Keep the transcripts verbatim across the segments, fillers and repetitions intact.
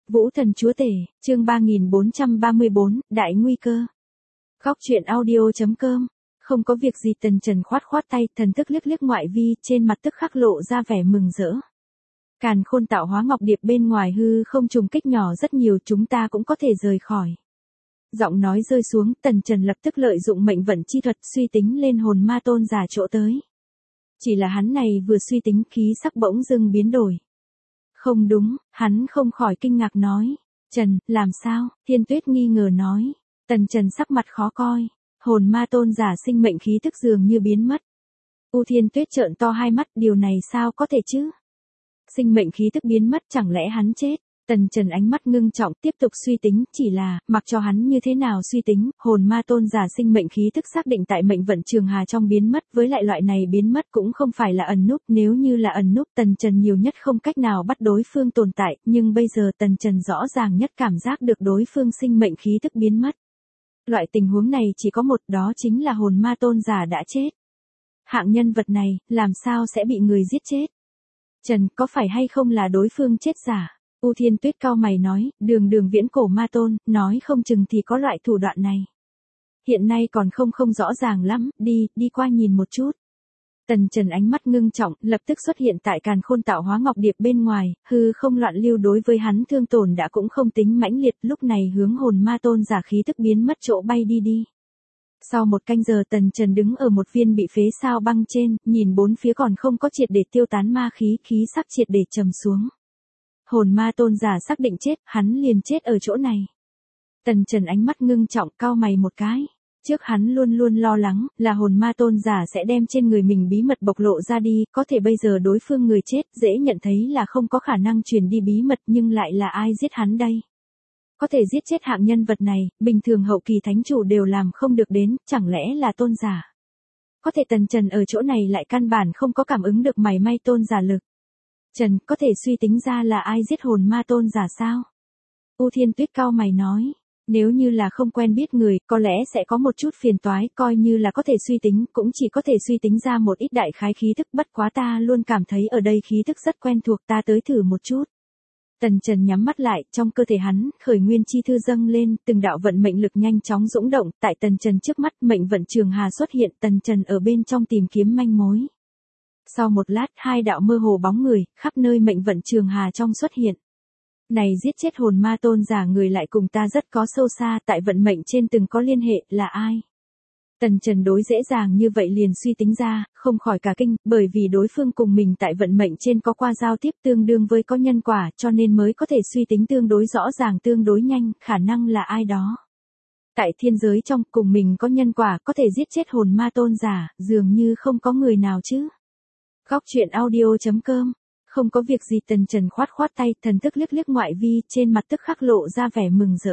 Vũ Thần Chúa Tể, chương ba nghìn bốn trăm ba mươi bốn, Đại Nguy Cơ. Góc truyện audio chấm com. Không có việc gì, Tần Trần khoát khoát tay, thần thức liếc liếc ngoại vi, trên mặt tức khắc lộ ra vẻ mừng rỡ. Càn Khôn tạo hóa ngọc điệp bên ngoài hư không trùng kích nhỏ rất nhiều, chúng ta cũng có thể rời khỏi. Giọng nói rơi xuống, Tần Trần lập tức lợi dụng mệnh vận chi thuật suy tính lên hồn ma tôn giả chỗ tới. Chỉ là hắn này vừa suy tính, khí sắc bỗng dưng biến đổi. Không đúng, hắn không khỏi kinh ngạc nói. Trần, làm sao? Thiên Tuyết nghi ngờ nói. Tần Trần sắc mặt khó coi. Hồn ma tôn giả sinh mệnh khí tức dường như biến mất. U Thiên Tuyết trợn to hai mắt, điều này sao có thể chứ? Sinh mệnh khí tức biến mất, chẳng lẽ hắn chết? Tần Trần ánh mắt ngưng trọng, tiếp tục suy tính, chỉ là, mặc cho hắn như thế nào suy tính, hồn ma tôn giả sinh mệnh khí tức xác định tại mệnh vận trường hà trong biến mất, với lại loại này biến mất cũng không phải là ẩn núp, nếu như là ẩn núp Tần Trần nhiều nhất không cách nào bắt đối phương tồn tại, nhưng bây giờ Tần Trần rõ ràng nhất cảm giác được đối phương sinh mệnh khí tức biến mất. Loại tình huống này chỉ có một, đó chính là hồn ma tôn giả đã chết. Hạng nhân vật này, làm sao sẽ bị người giết chết? Trần, có phải hay không là đối phương chết giả? U Thiên Tuyết cau mày nói, đường đường viễn cổ ma tôn, nói không chừng thì có loại thủ đoạn này. Hiện nay còn không không rõ ràng lắm, đi, đi qua nhìn một chút. Tần Trần ánh mắt ngưng trọng, lập tức xuất hiện tại Càn Khôn tạo hóa ngọc điệp bên ngoài, hư không loạn lưu đối với hắn thương tổn đã cũng không tính mãnh liệt, lúc này hướng hồn ma tôn giả khí tức biến mất chỗ bay đi đi. Sau một canh giờ Tần Trần đứng ở một viên bị phế sao băng trên, nhìn bốn phía còn không có triệt để tiêu tán ma khí, khí sắc triệt để trầm xuống. Hồn ma tôn giả xác định chết, hắn liền chết ở chỗ này. Tần Trần ánh mắt ngưng trọng, cau mày một cái. Trước hắn luôn luôn lo lắng, là hồn ma tôn giả sẽ đem trên người mình bí mật bộc lộ ra đi, có thể bây giờ đối phương người chết, dễ nhận thấy là không có khả năng truyền đi bí mật, nhưng lại là ai giết hắn đây? Có thể giết chết hạng nhân vật này, bình thường hậu kỳ thánh chủ đều làm không được đến, chẳng lẽ là tôn giả? Có thể Tần Trần ở chỗ này lại căn bản không có cảm ứng được mảy may tôn giả lực. Trần, có thể suy tính ra là ai giết hồn ma tôn giả sao? U Thiên Tuyết cau mày nói, nếu như là không quen biết người, có lẽ sẽ có một chút phiền toái, coi như là có thể suy tính, cũng chỉ có thể suy tính ra một ít đại khái khí thức, bất quá ta luôn cảm thấy ở đây khí thức rất quen thuộc, ta tới thử một chút. Tần Trần nhắm mắt lại, trong cơ thể hắn, khởi nguyên chi thư dâng lên, từng đạo vận mệnh lực nhanh chóng dũng động, tại Tần Trần trước mắt, mệnh vận trường hà xuất hiện, Tần Trần ở bên trong tìm kiếm manh mối. Sau một lát, hai đạo mơ hồ bóng người, khắp nơi mệnh vận trường hà trong xuất hiện. Này giết chết hồn ma tôn giả người lại cùng ta rất có sâu xa, tại vận mệnh trên từng có liên hệ, là ai? Tần Trần đối dễ dàng như vậy liền suy tính ra, không khỏi cả kinh, bởi vì đối phương cùng mình tại vận mệnh trên có qua giao tiếp tương đương với có nhân quả, cho nên mới có thể suy tính tương đối rõ ràng tương đối nhanh, khả năng là ai đó. Tại thiên giới trong, cùng mình có nhân quả, có thể giết chết hồn ma tôn giả, dường như không có người nào chứ. Góc truyện audio chấm com. Không có việc gì, Tần Trần khoát khoát tay, thần thức liếc liếc ngoại vi, trên mặt tức khắc lộ ra vẻ mừng rỡ.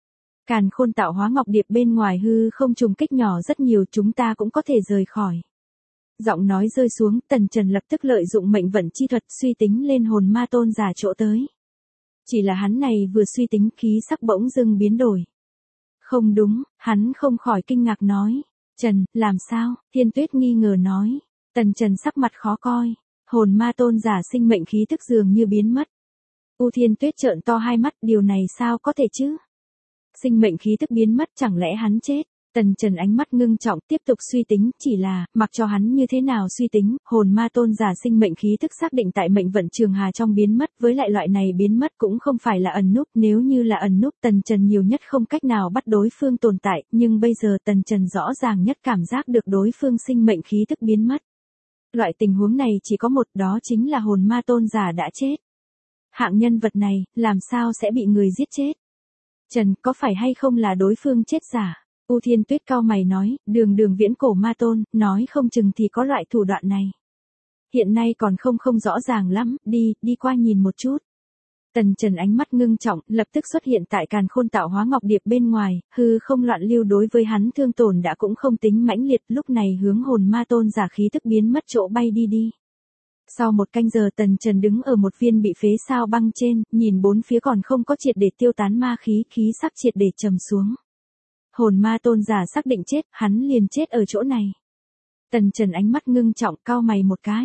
Càn Khôn tạo hóa ngọc điệp bên ngoài hư không trùng kích nhỏ rất nhiều, chúng ta cũng có thể rời khỏi. Giọng nói rơi xuống, Tần Trần lập tức lợi dụng mệnh vận chi thuật suy tính lên hồn ma tôn giả chỗ tới. Chỉ là hắn này vừa suy tính, khí sắc bỗng dưng biến đổi. Không đúng, hắn không khỏi kinh ngạc nói. Trần, làm sao? Thiên Tuyết nghi ngờ nói. Tần Trần sắc mặt khó coi. Hồn ma tôn giả sinh mệnh khí tức dường như biến mất. U Thiên Tuyết trợn to hai mắt, điều này sao có thể chứ? Sinh mệnh khí tức biến mất, chẳng lẽ hắn chết? Tần Trần ánh mắt ngưng trọng, tiếp tục suy tính, chỉ là, mặc cho hắn như thế nào suy tính, hồn ma tôn giả sinh mệnh khí tức xác định tại mệnh vận trường hà trong biến mất, với lại loại này biến mất cũng không phải là ẩn núp, nếu như là ẩn núp Tần Trần nhiều nhất không cách nào bắt đối phương tồn tại, nhưng bây giờ Tần Trần rõ ràng nhất cảm giác được đối phương sinh mệnh khí tức biến mất. Loại tình huống này chỉ có một, đó chính là hồn ma tôn giả đã chết. Hạng nhân vật này, làm sao sẽ bị người giết chết? Trần, có phải hay không là đối phương chết giả? U Thiên Tuyết cau mày nói, đường đường viễn cổ ma tôn, nói không chừng thì có loại thủ đoạn này. Hiện nay còn không không rõ ràng lắm, đi, đi qua nhìn một chút. Tần Trần ánh mắt ngưng trọng, lập tức xuất hiện tại Càn Khôn tạo hóa ngọc điệp bên ngoài, hư không loạn lưu đối với hắn thương tổn đã cũng không tính mãnh liệt, lúc này hướng hồn ma tôn giả khí tức biến mất chỗ bay đi đi. Sau một canh giờ Tần Trần đứng ở một viên bị phế sao băng trên, nhìn bốn phía còn không có triệt để tiêu tán ma khí, khí sắc triệt để trầm xuống. Hồn ma tôn giả xác định chết, hắn liền chết ở chỗ này. Tần Trần ánh mắt ngưng trọng, cau mày một cái.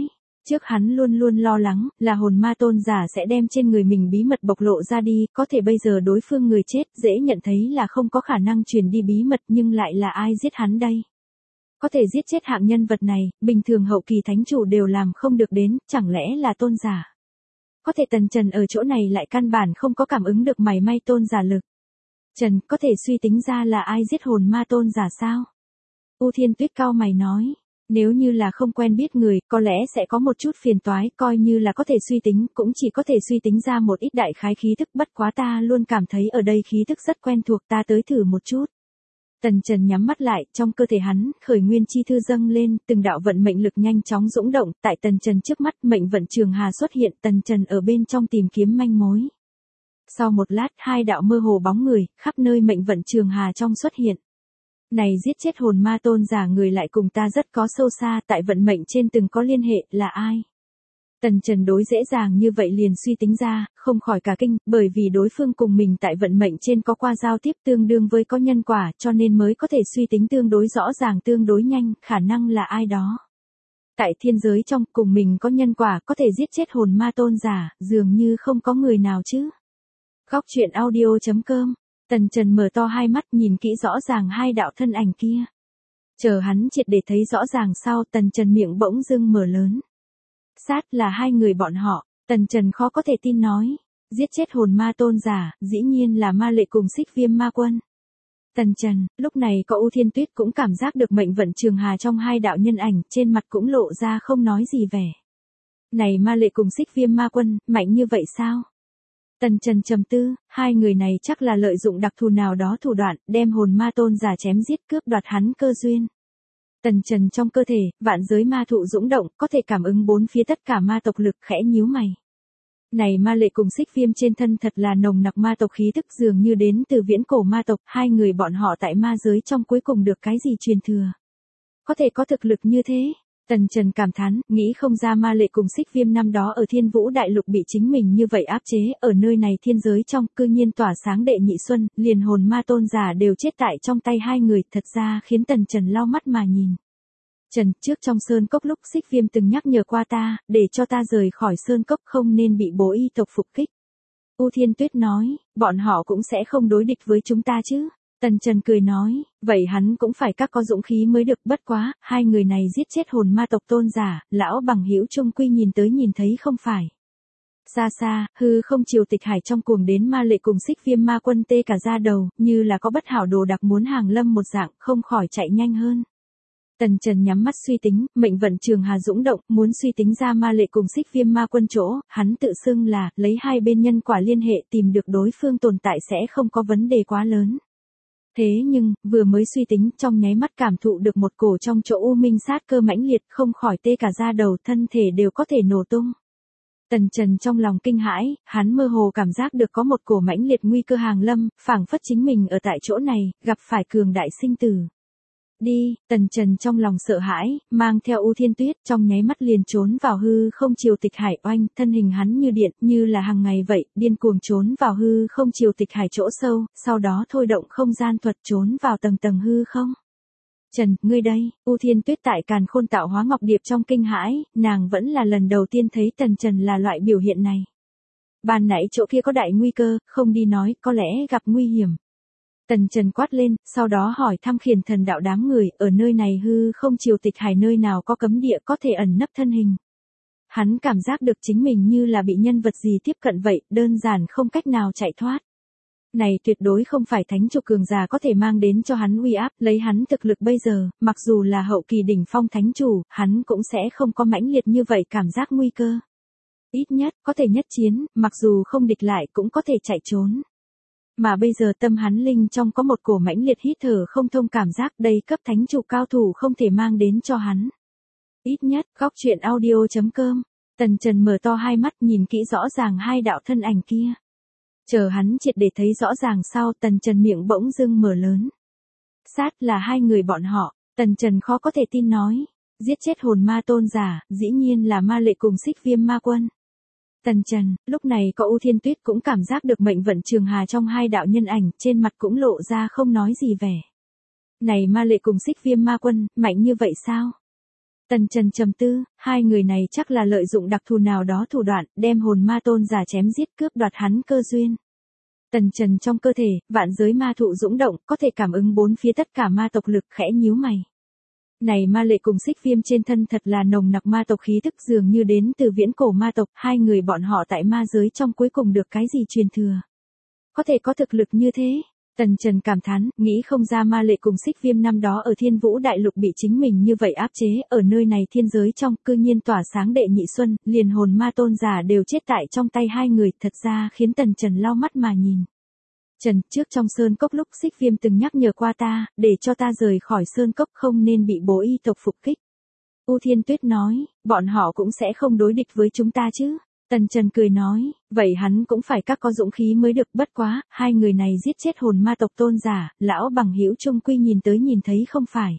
Trước hắn luôn luôn lo lắng, là hồn ma tôn giả sẽ đem trên người mình bí mật bộc lộ ra đi, có thể bây giờ đối phương người chết, dễ nhận thấy là không có khả năng truyền đi bí mật nhưng lại là ai giết hắn đây. Có thể giết chết hạng nhân vật này, bình thường hậu kỳ thánh chủ đều làm không được đến, chẳng lẽ là tôn giả. Có thể Tần Trần ở chỗ này lại căn bản không có cảm ứng được mảy may tôn giả lực. Trần, có thể suy tính ra là ai giết hồn ma tôn giả sao? U Thiên Tuyết cau mày nói. Nếu như là không quen biết người, có lẽ sẽ có một chút phiền toái, coi như là có thể suy tính, cũng chỉ có thể suy tính ra một ít đại khái khí thức, bất quá ta luôn cảm thấy ở đây khí thức rất quen thuộc, ta tới thử một chút. Tần Trần nhắm mắt lại, trong cơ thể hắn, khởi nguyên chi thư dâng lên, từng đạo vận mệnh lực nhanh chóng dũng động, tại Tần Trần trước mắt, mệnh vận trường hà xuất hiện, Tần Trần ở bên trong tìm kiếm manh mối. Sau một lát, hai đạo mơ hồ bóng người, khắp nơi mệnh vận trường hà trong xuất hiện. Này giết chết hồn ma tôn giả người lại cùng ta rất có sâu xa, tại vận mệnh trên từng có liên hệ, là ai? Tần Trần đối dễ dàng như vậy liền suy tính ra, không khỏi cả kinh, bởi vì đối phương cùng mình tại vận mệnh trên có qua giao tiếp tương đương với có nhân quả, cho nên mới có thể suy tính tương đối rõ ràng tương đối nhanh, khả năng là ai đó. Tại thiên giới trong, cùng mình có nhân quả, có thể giết chết hồn ma tôn giả, dường như không có người nào chứ. Góc truyện audio chấm com. Tần Trần mở to hai mắt nhìn kỹ rõ ràng hai đạo thân ảnh kia. Chờ hắn triệt để thấy rõ ràng sau, Tần Trần miệng bỗng dưng mở lớn. Sát là hai người bọn họ, Tần Trần khó có thể tin nói. Giết chết hồn ma tôn giả, dĩ nhiên là Ma Lệ cùng Xích Viêm ma quân. Tần Trần, lúc này có U Thiên Tuyết cũng cảm giác được mệnh vận trường hà trong hai đạo nhân ảnh, trên mặt cũng lộ ra không nói gì vẻ. Này Ma Lệ cùng Xích Viêm ma quân, mạnh như vậy sao? Tần Trần trầm tư, hai người này chắc là lợi dụng đặc thù nào đó thủ đoạn, đem hồn ma tôn giả chém giết cướp đoạt hắn cơ duyên. Tần Trần trong cơ thể, vạn giới ma thụ dũng động, có thể cảm ứng bốn phía tất cả ma tộc lực, khẽ nhíu mày. Này Ma Lệ cùng Xích Viêm trên thân thật là nồng nặc ma tộc khí tức, dường như đến từ viễn cổ ma tộc, hai người bọn họ tại ma giới trong cuối cùng được cái gì truyền thừa. Có thể có thực lực như thế. Tần Trần cảm thán, nghĩ không ra Ma Lệ cùng Xích Viêm năm đó ở Thiên Vũ Đại Lục bị chính mình như vậy áp chế, ở nơi này thiên giới trong, cư nhiên tỏa sáng đệ nhị xuân, liền hồn ma tôn giả đều chết tại trong tay hai người, thật ra khiến Tần Trần lau mắt mà nhìn. Trần, trước trong sơn cốc lúc Xích Viêm từng nhắc nhở qua ta, để cho ta rời khỏi sơn cốc không nên bị bố y tộc phục kích. U Thiên Tuyết nói, bọn họ cũng sẽ không đối địch với chúng ta chứ. Tần Trần cười nói, vậy hắn cũng phải các có dũng khí mới được, bất quá, hai người này giết chết hồn ma tộc tôn giả, lão bằng hữu chung quy nhìn tới nhìn thấy không phải. Xa xa, hư không triều tịch hải trong cuồng đến Ma Lệ cùng Xích Viêm ma quân tê cả da đầu, như là có bất hảo đồ đặc muốn hàng lâm một dạng, không khỏi chạy nhanh hơn. Tần Trần nhắm mắt suy tính, mệnh vận trường hà dũng động, muốn suy tính ra Ma Lệ cùng Xích Viêm ma quân chỗ, hắn tự xưng là, lấy hai bên nhân quả liên hệ tìm được đối phương tồn tại sẽ không có vấn đề quá lớn. Thế nhưng, vừa mới suy tính, trong nháy mắt cảm thụ được một cổ trong chỗ u minh sát cơ mãnh liệt, không khỏi tê cả da đầu, thân thể đều có thể nổ tung. Tần Trần trong lòng kinh hãi, hắn mơ hồ cảm giác được có một cổ mãnh liệt nguy cơ hàng lâm, phảng phất chính mình ở tại chỗ này, gặp phải cường đại sinh tử. Đi, Tần Trần trong lòng sợ hãi, mang theo U Thiên Tuyết, trong nháy mắt liền trốn vào hư không triều tịch hải oanh, thân hình hắn như điện, như là hàng ngày vậy, điên cuồng trốn vào hư không triều tịch hải chỗ sâu, sau đó thôi động không gian thuật trốn vào tầng tầng hư không. Trần, ngươi đây, U Thiên Tuyết tại Càn Khôn Tạo Hóa Ngọc Điệp trong kinh hãi, nàng vẫn là lần đầu tiên thấy Tần Trần là loại biểu hiện này. Ban nãy chỗ kia có đại nguy cơ, không đi nói, có lẽ gặp nguy hiểm. Tần Trần quát lên, sau đó hỏi thăm Khiển Thần đạo đám người, ở nơi này hư không triều tịch hải nơi nào có cấm địa có thể ẩn nấp thân hình. Hắn cảm giác được chính mình như là bị nhân vật gì tiếp cận vậy, đơn giản không cách nào chạy thoát. Này tuyệt đối không phải thánh chủ cường giả có thể mang đến cho hắn uy áp, lấy hắn thực lực bây giờ, mặc dù là hậu kỳ đỉnh phong thánh chủ, hắn cũng sẽ không có mãnh liệt như vậy cảm giác nguy cơ. Ít nhất, có thể nhất chiến, mặc dù không địch lại cũng có thể chạy trốn. Mà bây giờ tâm hắn linh trong có một cổ mãnh liệt hít thở không thông cảm giác đây cấp thánh chủ cao thủ không thể mang đến cho hắn. Ít nhất, góc truyện audio chấm com. Tần Trần mở to hai mắt nhìn kỹ rõ ràng hai đạo thân ảnh kia. Chờ hắn triệt để thấy rõ ràng sau, Tần Trần miệng bỗng dưng mở lớn. Sát là hai người bọn họ, Tần Trần khó có thể tin nói. Giết chết hồn ma tôn giả, dĩ nhiên là Ma Lệ cùng Xích Viêm ma quân. Tần Trần, lúc này có U Thiên Tuyết cũng cảm giác được mệnh vận trường hà trong hai đạo nhân ảnh, trên mặt cũng lộ ra không nói gì vẻ. Này Ma Lệ cùng Xích Viêm ma quân, mạnh như vậy sao? Tần Trần trầm tư, hai người này chắc là lợi dụng đặc thù nào đó thủ đoạn, đem hồn ma tôn giả chém giết cướp đoạt hắn cơ duyên. Tần Trần trong cơ thể, vạn giới ma thụ dũng động, có thể cảm ứng bốn phía tất cả ma tộc lực, khẽ nhíu mày. Này ma lệ cùng Xích Viêm trên thân thật là nồng nặc ma tộc khí tức, dường như đến từ viễn cổ ma tộc, hai người bọn họ tại ma giới trong cuối cùng được cái gì truyền thừa. Có thể có thực lực như thế. Tần Trần cảm thán, nghĩ không ra ma lệ cùng Xích Viêm năm đó ở Thiên Vũ Đại Lục bị chính mình như vậy áp chế, ở nơi này thiên giới trong, cư nhiên tỏa sáng đệ nhị xuân, liền hồn ma tôn giả đều chết tại trong tay hai người, thật ra khiến Tần Trần lau mắt mà nhìn. Trần, trước trong sơn cốc lúc Xích Viêm từng nhắc nhở qua ta, để cho ta rời khỏi sơn cốc không nên bị bố y tộc phục kích. U Thiên Tuyết nói, bọn họ cũng sẽ không đối địch với chúng ta chứ. Tần Trần cười nói, vậy hắn cũng phải các có dũng khí mới được, bất quá, hai người này giết chết hồn ma tộc tôn giả, lão bằng hữu chung quy nhìn tới nhìn thấy không phải.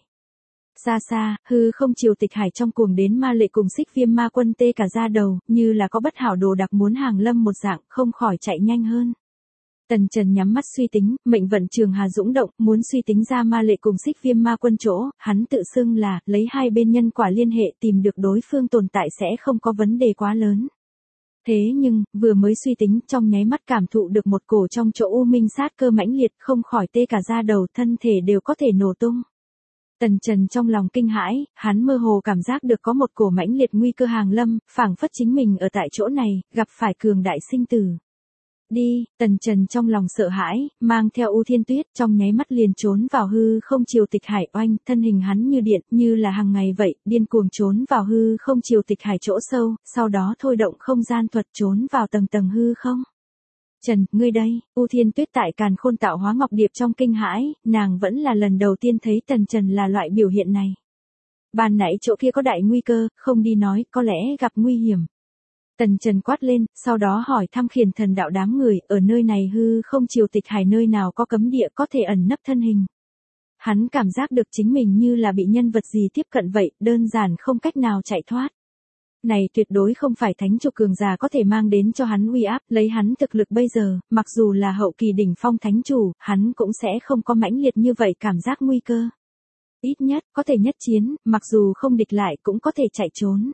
Xa xa, hư không triều tịch hải trong cuồng đến ma lệ cùng Xích Viêm ma quân tê cả da đầu, như là có bất hảo đồ đặc muốn hàng lâm một dạng, không khỏi chạy nhanh hơn. Tần Trần nhắm mắt suy tính, mệnh vận trường hà dũng động, muốn suy tính ra ma lệ cùng Xích Viêm ma quân chỗ, hắn tự xưng là, lấy hai bên nhân quả liên hệ tìm được đối phương tồn tại sẽ không có vấn đề quá lớn. Thế nhưng, vừa mới suy tính, trong nháy mắt cảm thụ được một cổ trong chỗ u minh sát cơ mãnh liệt, không khỏi tê cả da đầu, thân thể đều có thể nổ tung. Tần Trần trong lòng kinh hãi, hắn mơ hồ cảm giác được có một cổ mãnh liệt nguy cơ hàng lâm, phảng phất chính mình ở tại chỗ này, gặp phải cường đại sinh tử. Đi, Tần Trần trong lòng sợ hãi, mang theo U Thiên Tuyết, trong nháy mắt liền trốn vào hư không triều tịch hải oanh, thân hình hắn như điện, như là hàng ngày vậy, điên cuồng trốn vào hư không triều tịch hải chỗ sâu, sau đó thôi động không gian thuật trốn vào tầng tầng hư không. Trần, ngươi đây, U Thiên Tuyết tại Càn Khôn tạo hóa ngọc điệp trong kinh hãi, nàng vẫn là lần đầu tiên thấy Tần Trần là loại biểu hiện này. Ban nãy chỗ kia có đại nguy cơ, không đi nói, có lẽ gặp nguy hiểm. Tần Trần quát lên, sau đó hỏi thăm Khiển Thần đạo đám người, ở nơi này hư không triều tịch hải nơi nào có cấm địa có thể ẩn nấp thân hình. Hắn cảm giác được chính mình như là bị nhân vật gì tiếp cận vậy, đơn giản không cách nào chạy thoát. Này tuyệt đối không phải thánh chủ cường giả có thể mang đến cho hắn uy áp, lấy hắn thực lực bây giờ, mặc dù là hậu kỳ đỉnh phong thánh chủ, hắn cũng sẽ không có mãnh liệt như vậy cảm giác nguy cơ. Ít nhất, có thể nhất chiến, mặc dù không địch lại cũng có thể chạy trốn.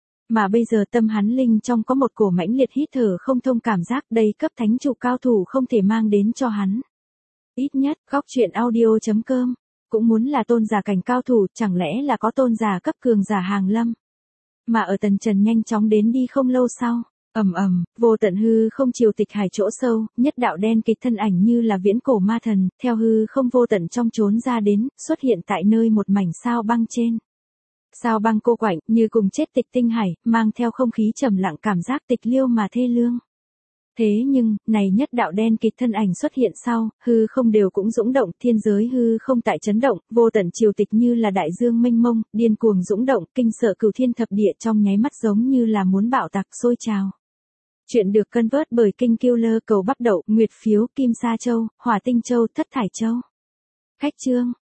Mà bây giờ tâm hắn linh trong có một cổ mãnh liệt hít thở không thông cảm giác đầy cấp thánh chủ cao thủ không thể mang đến cho hắn. Ít nhất, góc truyện audio chấm com, cũng muốn là tôn giả cảnh cao thủ, chẳng lẽ là có tôn giả cấp cường giả hàng lâm. Mà ở Tần Trần nhanh chóng đến đi không lâu sau, ầm ầm, vô tận hư không triều tịch hải chỗ sâu, nhất đạo đen kịch thân ảnh như là viễn cổ ma thần, theo hư không vô tận trong trốn ra đến, xuất hiện tại nơi một mảnh sao băng trên. Sao băng cô quạnh, như cùng chết tịch tinh hải, mang theo không khí trầm lặng cảm giác tịch liêu mà thê lương. Thế nhưng, này nhất đạo đen kịt thân ảnh xuất hiện sau, hư không đều cũng dũng động, thiên giới hư không tại chấn động, vô tận triều tịch như là đại dương mênh mông, điên cuồng dũng động, kinh sợ cửu thiên thập địa trong nháy mắt giống như là muốn bạo tạc sôi trào. Chuyện được cân vớt bởi Kinh Killer cầu bắp đậu, nguyệt phiếu, kim sa châu, hỏa tinh châu, thất thải châu. Khách chương